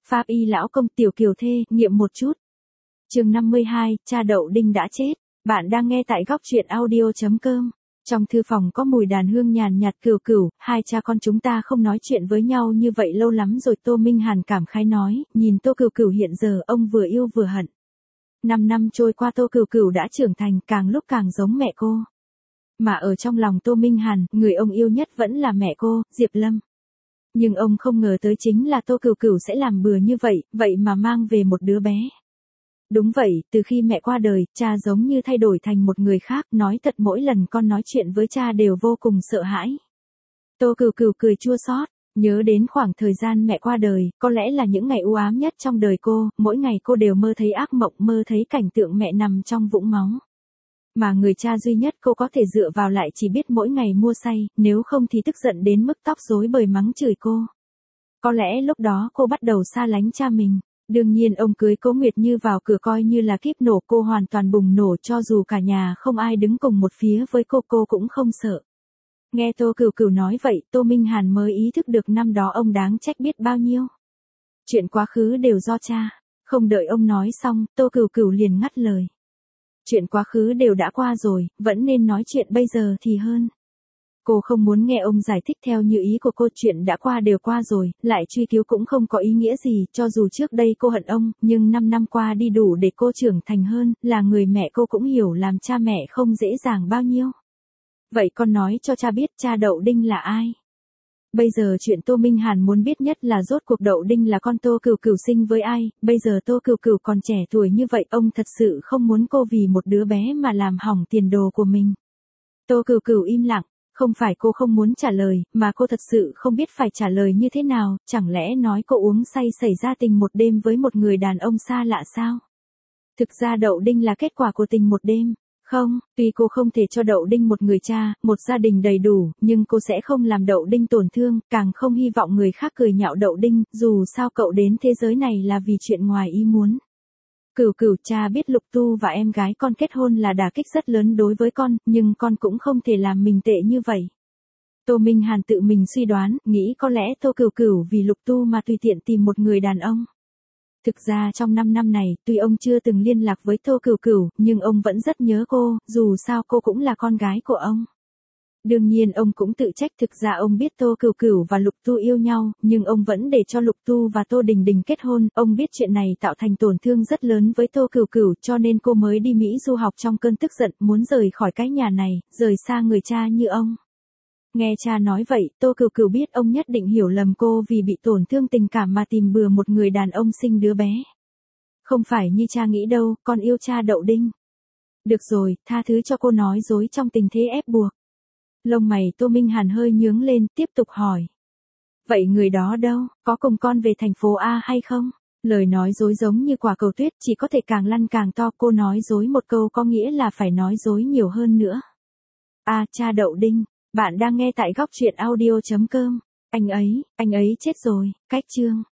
Pháp y lão công tiểu kiều thê, nghiệm một chút. Chương 52, cha Đậu Đinh đã chết. Bạn đang nghe tại góc truyện audio.com. Trong thư phòng có mùi đàn hương nhàn nhạt. Cửu Cửu, hai cha con chúng ta không nói chuyện với nhau như vậy lâu lắm rồi. Tô Minh Hàn cảm khái nói, nhìn Tô Cửu Cửu hiện giờ ông vừa yêu vừa hận. 5 năm trôi qua Tô Cửu Cửu đã trưởng thành, càng lúc càng giống mẹ cô. Mà ở trong lòng Tô Minh Hàn, người ông yêu nhất vẫn là mẹ cô, Diệp Lâm. Nhưng ông không ngờ tới chính là Tô Cửu Cửu sẽ làm bừa như vậy, vậy mà mang về một đứa bé. Đúng vậy, từ khi mẹ qua đời, cha giống như thay đổi thành một người khác, nói thật mỗi lần con nói chuyện với cha đều vô cùng sợ hãi. Tô Cửu Cửu cười chua xót, nhớ đến khoảng thời gian mẹ qua đời, có lẽ là những ngày u ám nhất trong đời cô, mỗi ngày cô đều mơ thấy ác mộng, mơ thấy cảnh tượng mẹ nằm trong vũng máu. Mà người cha duy nhất cô có thể dựa vào lại chỉ biết mỗi ngày mua say, nếu không thì tức giận đến mức tóc rối bời mắng chửi cô. Có lẽ lúc đó cô bắt đầu xa lánh cha mình. Đương nhiên ông cưới Cố Nguyệt Như vào cửa coi như là kíp nổ, cô hoàn toàn bùng nổ, cho dù cả nhà không ai đứng cùng một phía với cô cũng không sợ. Nghe Tô Cửu Cửu nói vậy, Tô Minh Hàn mới ý thức được năm đó ông đáng trách biết bao nhiêu. Chuyện quá khứ đều do cha. Không đợi ông nói xong, Tô Cửu Cửu liền ngắt lời. Chuyện quá khứ đều đã qua rồi, vẫn nên nói chuyện bây giờ thì hơn. Cô không muốn nghe ông giải thích theo như ý của cô, chuyện đã qua đều qua rồi, lại truy cứu cũng không có ý nghĩa gì, cho dù trước đây cô hận ông, nhưng 5 năm qua đi đủ để cô trưởng thành hơn, là người mẹ cô cũng hiểu làm cha mẹ không dễ dàng bao nhiêu. Vậy con nói cho cha biết cha Đậu Đinh là ai? Bây giờ chuyện Tô Minh Hàn muốn biết nhất là rốt cuộc Đậu Đinh là con Tô Cửu Cửu sinh với ai, bây giờ Tô Cửu Cửu còn trẻ tuổi như vậy, ông thật sự không muốn cô vì một đứa bé mà làm hỏng tiền đồ của mình. Tô Cửu Cửu im lặng. Không phải cô không muốn trả lời, mà cô thật sự không biết phải trả lời như thế nào, chẳng lẽ nói cô uống say xảy ra tình một đêm với một người đàn ông xa lạ sao? Thực ra Đậu Đinh là kết quả của tình một đêm. Không, tuy cô không thể cho Đậu Đinh một người cha, một gia đình đầy đủ, nhưng cô sẽ không làm Đậu Đinh tổn thương, càng không hy vọng người khác cười nhạo Đậu Đinh, dù sao cậu đến thế giới này là vì chuyện ngoài ý muốn. Cửu Cửu, cha biết Lục Tu và em gái con kết hôn là đả kích rất lớn đối với con, nhưng con cũng không thể làm mình tệ như vậy. Tô Minh Hàn tự mình suy đoán, nghĩ có lẽ Tô Cửu Cửu vì Lục Tu mà tùy tiện tìm một người đàn ông. Thực ra trong 5 năm này, tuy ông chưa từng liên lạc với Tô Cửu Cửu, nhưng ông vẫn rất nhớ cô, dù sao cô cũng là con gái của ông. Đương nhiên ông cũng tự trách, thực ra ông biết Tô Cửu Cửu và Lục Tu yêu nhau, nhưng ông vẫn để cho Lục Tu và Tô Đình Đình kết hôn, ông biết chuyện này tạo thành tổn thương rất lớn với Tô Cửu Cửu, cho nên cô mới đi Mỹ du học trong cơn tức giận, muốn rời khỏi cái nhà này, rời xa người cha như ông. Nghe cha nói vậy, Tô Cửu Cửu biết ông nhất định hiểu lầm cô vì bị tổn thương tình cảm mà tìm bừa một người đàn ông sinh đứa bé. Không phải như cha nghĩ đâu, con yêu cha Đậu Đinh. Được rồi, tha thứ cho cô nói dối trong tình thế ép buộc. Lông mày Tô Minh Hàn hơi nhướng lên, tiếp tục hỏi. Vậy người đó đâu, có cùng con về thành phố A hay không? Lời nói dối giống như quả cầu tuyết, chỉ có thể càng lăn càng to, cô nói dối một câu có nghĩa là phải nói dối nhiều hơn nữa. Cha Đậu Đinh, bạn đang nghe tại góc truyện audio.com. Anh ấy chết rồi, cách chương.